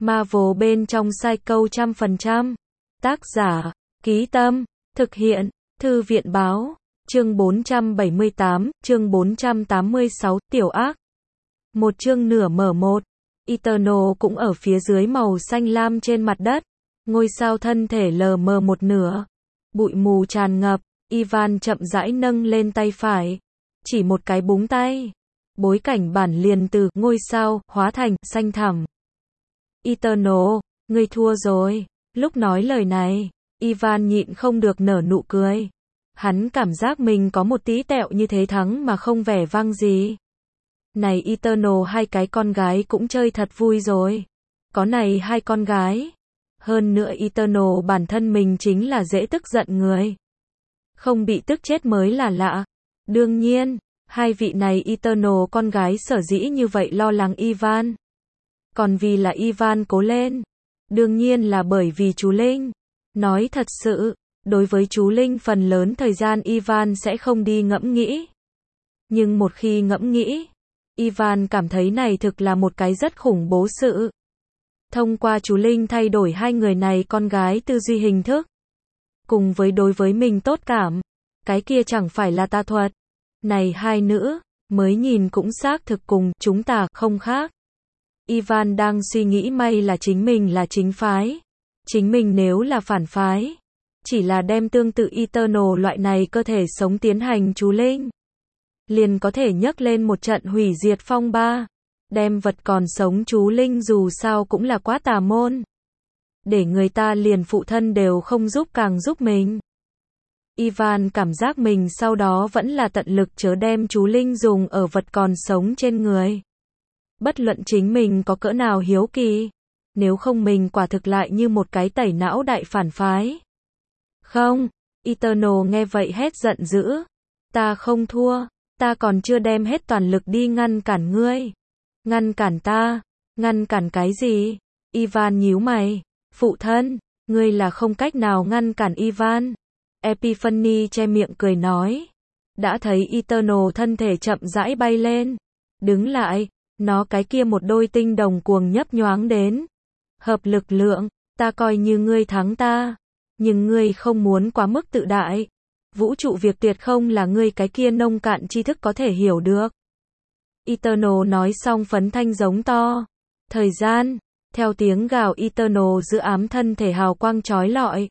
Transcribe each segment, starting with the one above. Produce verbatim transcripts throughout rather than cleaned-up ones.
Marvel bên trong Psycho trăm phần trăm. Tác giả, Ký Tâm, thực hiện, Thư viện báo, chương bốn trăm bảy mươi tám, chương bốn trăm tám mươi sáu, tiểu ác. Một chương nửa mở một. Eternal cũng ở phía dưới màu xanh lam trên mặt đất. Ngôi sao thân thể lờ mờ một nửa. Bụi mù tràn ngập, Ivan chậm rãi nâng lên tay phải. Chỉ một cái búng tay. Bối cảnh bản liền từ ngôi sao hóa thành xanh thẳm. Eternal, ngươi thua rồi. Lúc nói lời này, Ivan nhịn không được nở nụ cười. Hắn cảm giác mình có một tí tẹo như thế thắng mà không vẻ vang gì. Này Eternal, hai cái con gái cũng chơi thật vui rồi. Có này hai con gái. Hơn nữa Eternal bản thân mình chính là dễ tức giận người. Không bị tức chết mới là lạ. Đương nhiên, hai vị này Eternal con gái sở dĩ như vậy lo lắng Ivan. Còn vì là Ivan cố lên. Đương nhiên là bởi vì chú Linh. Nói thật sự, đối với chú Linh phần lớn thời gian Ivan sẽ không đi ngẫm nghĩ. Nhưng một khi ngẫm nghĩ, Ivan cảm thấy này thực là một cái rất khủng bố sự. Thông qua chú Linh thay đổi hai người này con gái tư duy hình thức. Cùng với đối với mình tốt cảm. Cái kia chẳng phải là tà thuật. Này hai nữ, mới nhìn cũng xác thực cùng chúng ta không khác. Ivan đang suy nghĩ may là chính mình là chính phái. Chính mình nếu là phản phái. Chỉ là đem tương tự Eternal loại này cơ thể sống tiến hành chú Linh. Liền có thể nhấc lên một trận hủy diệt phong ba. Đem vật còn sống chú Linh dù sao cũng là quá tà môn. Để người ta liền phụ thân đều không giúp càng giúp mình. Ivan cảm giác mình sau đó vẫn là tận lực chớ đem chú Linh dùng ở vật còn sống trên người. Bất luận chính mình có cỡ nào hiếu kỳ. Nếu không mình quả thực lại như một cái tẩy não đại phản phái. Không, Eternal nghe vậy hét giận dữ. Ta không thua, ta còn chưa đem hết toàn lực đi ngăn cản ngươi. Ngăn cản ta, ngăn cản cái gì? Ivan nhíu mày. Phụ thân, ngươi là không cách nào ngăn cản Ivan. Epiphany che miệng cười nói. Đã thấy Eternal thân thể chậm rãi bay lên. Đứng lại, nó cái kia một đôi tinh đồng cuồng nhấp nhoáng đến. Hợp lực lượng, ta coi như ngươi thắng ta. Nhưng ngươi không muốn quá mức tự đại. Vũ trụ việc tuyệt không là ngươi cái kia nông cạn tri thức có thể hiểu được. Eternal nói xong phấn thanh giống to. Thời gian, theo tiếng gào Eternal giữ ám thân thể hào quang chói lọi.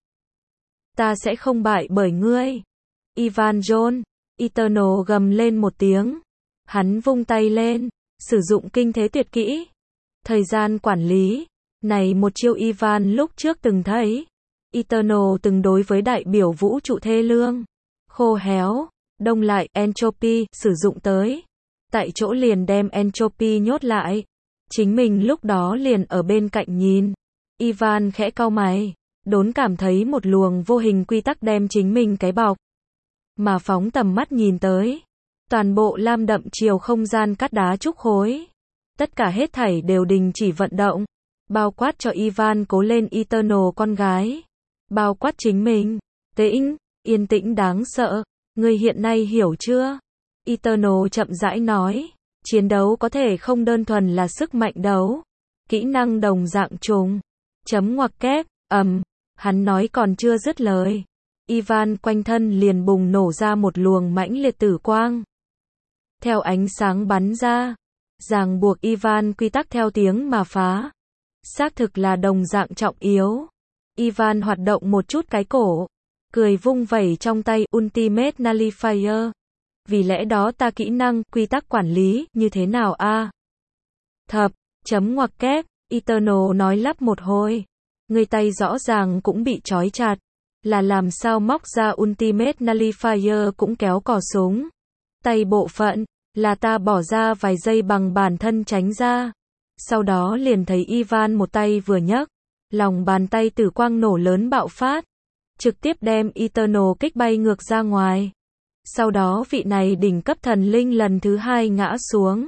Ta sẽ không bại bởi ngươi. Ivan John, Eternal gầm lên một tiếng. Hắn vung tay lên, sử dụng kinh thế tuyệt kỹ. Thời gian quản lý, này một chiêu Ivan lúc trước từng thấy. Eternal từng đối với đại biểu vũ trụ thê lương, khô héo, đông lại, entropy, sử dụng tới. Tại chỗ liền đem entropy nhốt lại. Chính mình lúc đó liền ở bên cạnh nhìn. Ivan khẽ cau mày, đốn cảm thấy một luồng vô hình quy tắc đem chính mình cái bọc. Mà phóng tầm mắt nhìn tới. Toàn bộ lam đậm chiều không gian cát đá trúc khối. Tất cả hết thảy đều đình chỉ vận động. Bao quát cho Ivan cố lên Eternal con gái. Bao quát chính mình. Tĩnh, yên tĩnh đáng sợ. Ngươi hiện nay hiểu chưa? Eternal chậm rãi nói. Chiến đấu có thể không đơn thuần là sức mạnh đấu. Kỹ năng đồng dạng trùng. Chấm ngoặc kép, ầm. Hắn nói còn chưa dứt lời. Ivan quanh thân liền bùng nổ ra một luồng mãnh liệt tử quang. Theo ánh sáng bắn ra. Ràng buộc Ivan quy tắc theo tiếng mà phá. Xác thực là đồng dạng trọng yếu. Ivan hoạt động một chút cái cổ. Cười vung vẩy trong tay Ultimate Nullifier. Vì lẽ đó ta kỹ năng, quy tắc quản lý, như thế nào a? À? Thập, chấm ngoặc kép, Eternal nói lắp một hồi. Người tay rõ ràng cũng bị trói chặt. Là làm sao móc ra Ultimate Nullifier cũng kéo cò súng. Tay bộ phận, là ta bỏ ra vài giây bằng bản thân tránh ra. Sau đó liền thấy Ivan một tay vừa nhấc. Lòng bàn tay tử quang nổ lớn bạo phát. Trực tiếp đem Eternal kích bay ngược ra ngoài. Sau đó vị này đỉnh cấp thần linh lần thứ hai ngã xuống.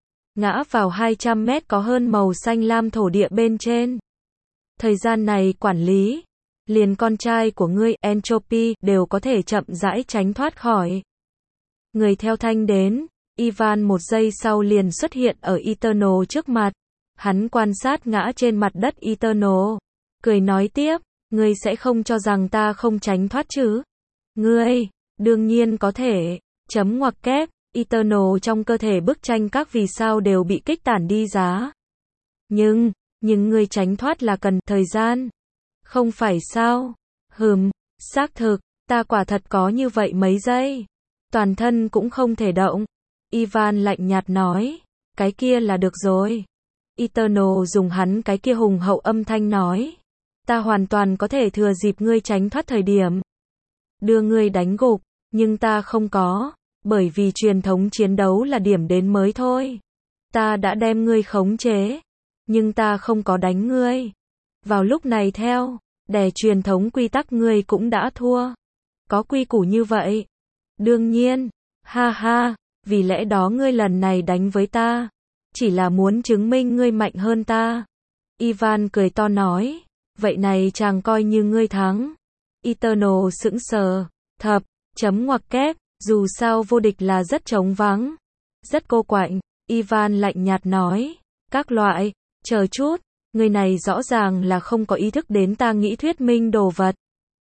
Ngã vào hai trăm mét có hơn màu xanh lam thổ địa bên trên. Thời gian này quản lý. Liền con trai của ngươi, Entropy, đều có thể chậm rãi tránh thoát khỏi. Người theo thanh đến. Ivan một giây sau liền xuất hiện ở Eternal trước mặt. Hắn quan sát ngã trên mặt đất Eternal, cười nói tiếp, ngươi sẽ không cho rằng ta không tránh thoát chứ? Ngươi, đương nhiên có thể, chấm ngoặc kép, Eternal trong cơ thể bức tranh các vì sao đều bị kích tản đi giá. Nhưng, nhưng ngươi tránh thoát là cần thời gian. Không phải sao? Hừm, xác thực, ta quả thật có như vậy mấy giây. Toàn thân cũng không thể động. Ivan lạnh nhạt nói, cái kia là được rồi. Eternal dùng hắn cái kia hùng hậu âm thanh nói, ta hoàn toàn có thể thừa dịp ngươi tránh thoát thời điểm, đưa ngươi đánh gục, nhưng ta không có, bởi vì truyền thống chiến đấu là điểm đến mới thôi. Ta đã đem ngươi khống chế, nhưng ta không có đánh ngươi. Vào lúc này theo, đè truyền thống quy tắc ngươi cũng đã thua. Có quy củ như vậy. Đương nhiên, ha ha, vì lẽ đó ngươi lần này đánh với ta, chỉ là muốn chứng minh ngươi mạnh hơn ta. Ivan cười to nói, vậy này chàng coi như ngươi thắng. Eternal sững sờ, thập, chấm ngoặc kép, dù sao vô địch là rất trống vắng, rất cô quạnh. Ivan lạnh nhạt nói, các loại, chờ chút, người này rõ ràng là không có ý thức đến ta nghĩ thuyết minh đồ vật.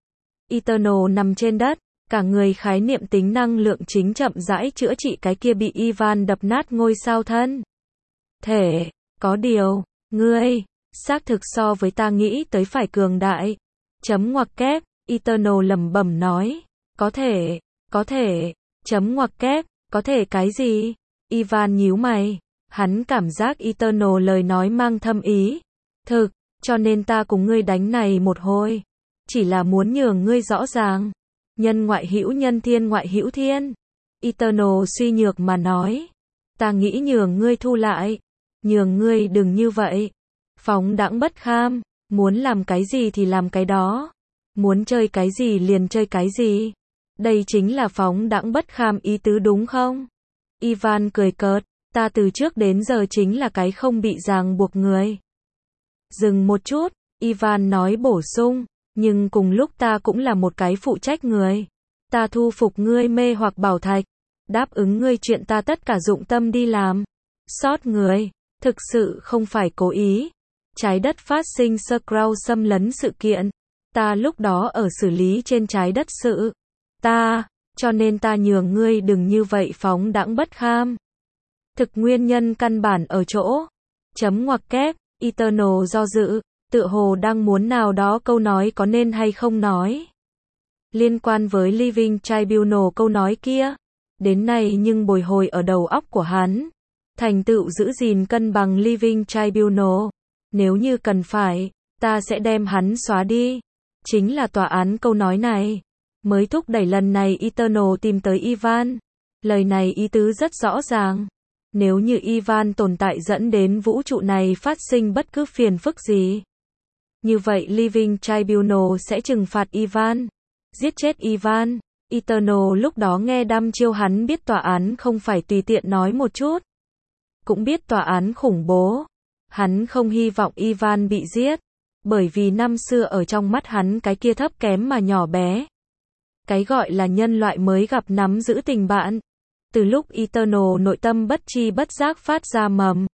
Eternal nằm trên đất, cả người khái niệm tính năng lượng chính chậm rãi chữa trị cái kia bị Ivan đập nát ngôi sao thân. Thể, có điều, ngươi, xác thực so với ta nghĩ tới phải cường đại. Chấm ngoặc kép, Eternal lẩm bẩm nói, có thể, có thể, chấm ngoặc kép, có thể cái gì? Ivan nhíu mày, hắn cảm giác Eternal lời nói mang thâm ý. Thực, cho nên ta cùng ngươi đánh này một hồi, chỉ là muốn nhường ngươi rõ ràng. Nhân ngoại hữu nhân thiên ngoại hữu thiên. Eternal suy nhược mà nói, ta nghĩ nhường ngươi thu lại, nhường ngươi đừng như vậy. Phóng đãng bất kham, muốn làm cái gì thì làm cái đó, muốn chơi cái gì liền chơi cái gì. Đây chính là phóng đãng bất kham ý tứ đúng không? Ivan cười cợt, ta từ trước đến giờ chính là cái không bị ràng buộc người. Dừng một chút, Ivan nói bổ sung, nhưng cùng lúc ta cũng là một cái phụ trách người. Ta thu phục ngươi mê hoặc bảo thạch, đáp ứng ngươi chuyện ta tất cả dụng tâm đi làm. Sót người, thực sự không phải cố ý. Trái đất phát sinh Skrull xâm lấn sự kiện, ta lúc đó ở xử lý trên trái đất sự. Ta, cho nên ta nhường ngươi đừng như vậy phóng đãng bất kham. Thực nguyên nhân căn bản ở chỗ. Chấm ngoặc kép, Eternal do dự, tựa hồ đang muốn nào đó câu nói có nên hay không nói. Liên quan với Living Tribunal câu nói kia, đến nay nhưng bồi hồi ở đầu óc của hắn. Thành tựu giữ gìn cân bằng Living Tribunal. Nếu như cần phải, ta sẽ đem hắn xóa đi. Chính là tòa án câu nói này mới thúc đẩy lần này Eternal tìm tới Ivan. Lời này ý tứ rất rõ ràng. Nếu như Ivan tồn tại dẫn đến vũ trụ này phát sinh bất cứ phiền phức gì, như vậy Living Tribunal sẽ trừng phạt Ivan, giết chết Ivan. Eternal lúc đó nghe đăm chiêu hắn biết tòa án không phải tùy tiện nói một chút, cũng biết tòa án khủng bố. Hắn không hy vọng Ivan bị giết, bởi vì năm xưa ở trong mắt hắn cái kia thấp kém mà nhỏ bé. Cái gọi là nhân loại mới gặp nắm giữ tình bạn. Từ lúc Eternal nội tâm bất chi bất giác phát ra mầm.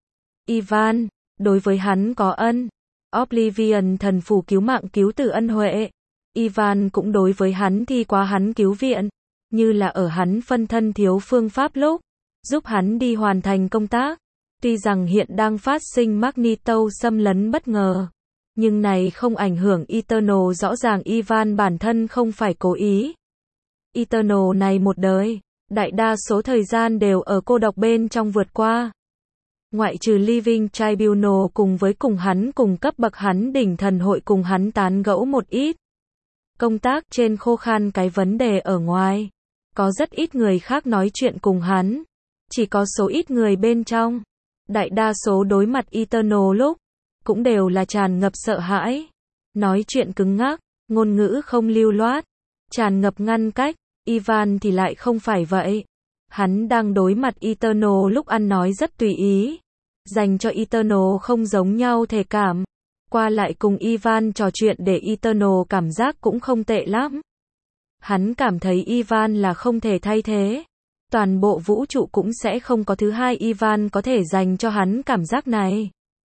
Ivan, đối với hắn có ân. Oblivion thần phù cứu mạng cứu tử ân huệ. Ivan cũng đối với hắn thi quá hắn cứu viện, như là ở hắn phân thân thiếu phương pháp lúc, giúp hắn đi hoàn thành công tác. Tuy rằng hiện đang phát sinh Magneto xâm lấn bất ngờ, nhưng này không ảnh hưởng Eternal. Rõ ràng Ivan bản thân không phải cố ý. Eternal này một đời, đại đa số thời gian đều ở cô độc bên trong vượt qua. Ngoại trừ Living Tribunal cùng với cùng hắn cùng cấp bậc hắn đỉnh thần hội cùng hắn tán gẫu một ít. Công tác trên khô khan cái vấn đề ở ngoài. Có rất ít người khác nói chuyện cùng hắn. Chỉ có số ít người bên trong. Đại đa số đối mặt Eternal lúc, cũng đều là tràn ngập sợ hãi. Nói chuyện cứng ngắc, ngôn ngữ không lưu loát, tràn ngập ngăn cách. Ivan thì lại không phải vậy. Hắn đang đối mặt Eternal lúc ăn nói rất tùy ý. Dành cho Eternal không giống nhau thể cảm. Qua lại cùng Ivan trò chuyện để Eternal cảm giác cũng không tệ lắm. Hắn cảm thấy Ivan là không thể thay thế. Toàn bộ vũ trụ cũng sẽ không có thứ hai Ivan có thể dành cho hắn cảm giác này.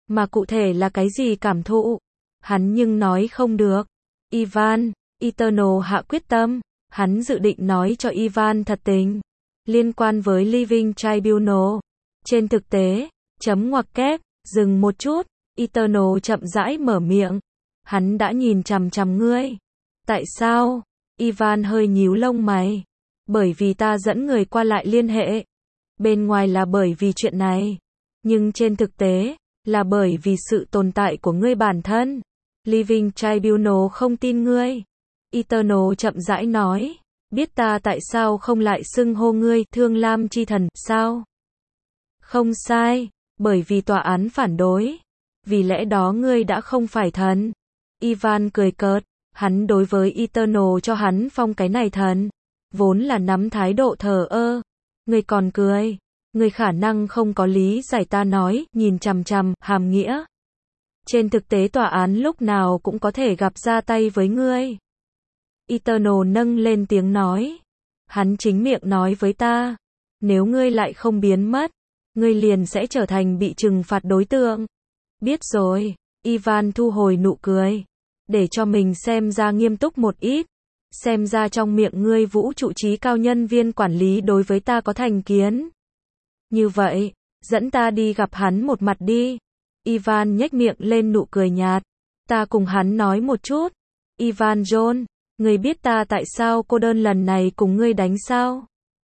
Mà cụ thể là cái gì cảm thụ? Hắn nhưng nói không được. Ivan, Eternal hạ quyết tâm. Hắn dự định nói cho Ivan thật tình. Liên quan với Living Tribunal. Trên thực tế, chấm ngoặc kép, dừng một chút, Eternal chậm rãi mở miệng. Hắn đã nhìn chằm chằm ngươi. Tại sao? Ivan hơi nhíu lông mày. Bởi vì ta dẫn người qua lại liên hệ. Bên ngoài là bởi vì chuyện này. Nhưng trên thực tế, là bởi vì sự tồn tại của ngươi bản thân. Living Tribunal không tin ngươi. Eternal chậm rãi nói. Biết ta tại sao không lại xưng hô ngươi Thương Lam chi thần, sao? Không sai, bởi vì tòa án phản đối. Vì lẽ đó ngươi đã không phải thần. Ivan cười cợt, hắn đối với Eternal cho hắn phong cái này thần. Vốn là nắm thái độ thờ ơ. Ngươi còn cười. Ngươi khả năng không có lý giải ta nói, nhìn chằm chằm, hàm nghĩa. Trên thực tế tòa án lúc nào cũng có thể gặp ra tay với ngươi. Eternal nâng lên tiếng nói. Hắn chính miệng nói với ta. Nếu ngươi lại không biến mất, ngươi liền sẽ trở thành bị trừng phạt đối tượng. Biết rồi. Ivan thu hồi nụ cười. Để cho mình xem ra nghiêm túc một ít. Xem ra trong miệng ngươi vũ trụ trí cao nhân viên quản lý đối với ta có thành kiến. Như vậy, dẫn ta đi gặp hắn một mặt đi. Ivan nhếch miệng lên nụ cười nhạt. Ta cùng hắn nói một chút. Ivan John, ngươi biết ta tại sao cô đơn lần này cùng ngươi đánh sao?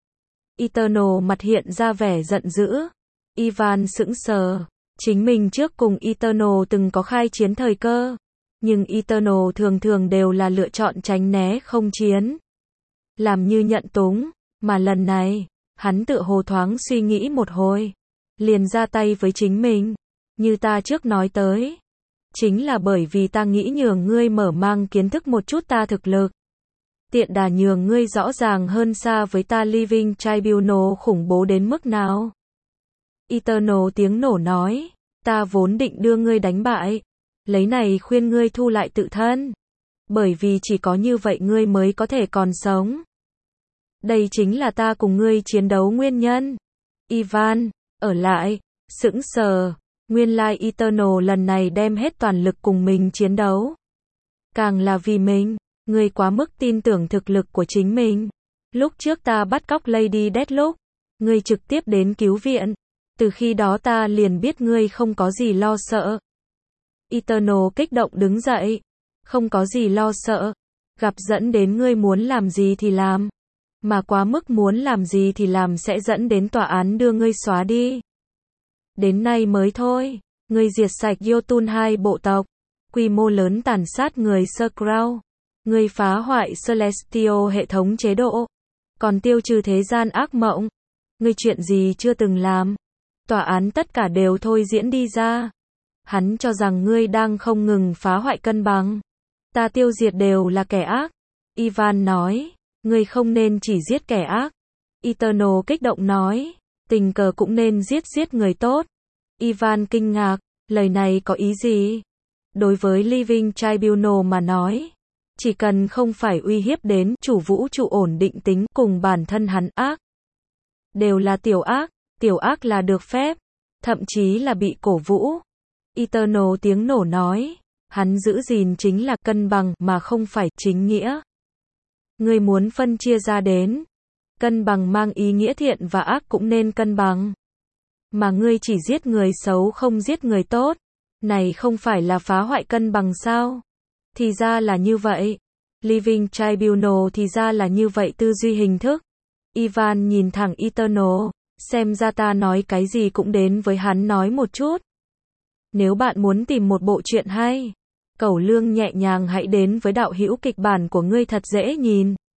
Eternal mặt hiện ra vẻ giận dữ. Ivan sững sờ. Chính mình trước cùng Eternal từng có khai chiến thời cơ. Nhưng Eternal thường thường đều là lựa chọn tránh né không chiến. Làm như nhận túng. Mà lần này, hắn tự hồ thoáng suy nghĩ một hồi. Liền ra tay với chính mình. Như ta trước nói tới. Chính là bởi vì ta nghĩ nhường ngươi mở mang kiến thức một chút ta thực lực. Tiện đà nhường ngươi rõ ràng hơn xa với ta Living Tribunal khủng bố đến mức nào. Eternal tiếng nổ nói. Ta vốn định đưa ngươi đánh bại. Lấy này khuyên ngươi thu lại tự thân. Bởi vì chỉ có như vậy ngươi mới có thể còn sống. Đây chính là ta cùng ngươi chiến đấu nguyên nhân. Ivan, ở lại, sững sờ. Nguyên lai Eternal lần này đem hết toàn lực cùng mình chiến đấu. Càng là vì mình, ngươi quá mức tin tưởng thực lực của chính mình. Lúc trước ta bắt cóc Lady Deathlock, ngươi trực tiếp đến cứu viện. Từ khi đó ta liền biết ngươi không có gì lo sợ. Eternal kích động đứng dậy. Không có gì lo sợ. Gặp dẫn đến ngươi muốn làm gì thì làm. Mà quá mức muốn làm gì thì làm sẽ dẫn đến tòa án đưa ngươi xóa đi. Đến nay mới thôi. Ngươi diệt sạch Jotun hai bộ tộc. Quy mô lớn tàn sát người Skrull. Ngươi phá hoại Celestial hệ thống chế độ. Còn tiêu trừ thế gian ác mộng. Ngươi chuyện gì chưa từng làm. Tòa án tất cả đều thôi diễn đi ra. Hắn cho rằng ngươi đang không ngừng phá hoại cân bằng. Ta tiêu diệt đều là kẻ ác. Ivan nói. Ngươi không nên chỉ giết kẻ ác. Eternal kích động nói. Tình cờ cũng nên giết giết người tốt. Ivan kinh ngạc. Lời này có ý gì? Đối với Living Tribunal mà nói. Chỉ cần không phải uy hiếp đến chủ vũ trụ ổn định tính cùng bản thân hắn ác. Đều là tiểu ác. Tiểu ác là được phép. Thậm chí là bị cổ vũ. Eternal tiếng nổ nói. Hắn giữ gìn chính là cân bằng mà không phải chính nghĩa. Ngươi muốn phân chia ra đến. Cân bằng mang ý nghĩa thiện và ác cũng nên cân bằng. Mà ngươi chỉ giết người xấu không giết người tốt. Này không phải là phá hoại cân bằng sao? Thì ra là như vậy. Living Tribunal thì ra là như vậy tư duy hình thức. Ivan nhìn thẳng Eternal. Xem ra ta nói cái gì cũng đến với hắn nói một chút. Nếu bạn muốn tìm một bộ truyện hay, cẩu lương nhẹ nhàng hãy đến với đạo hữu kịch bản của ngươi thật dễ nhìn.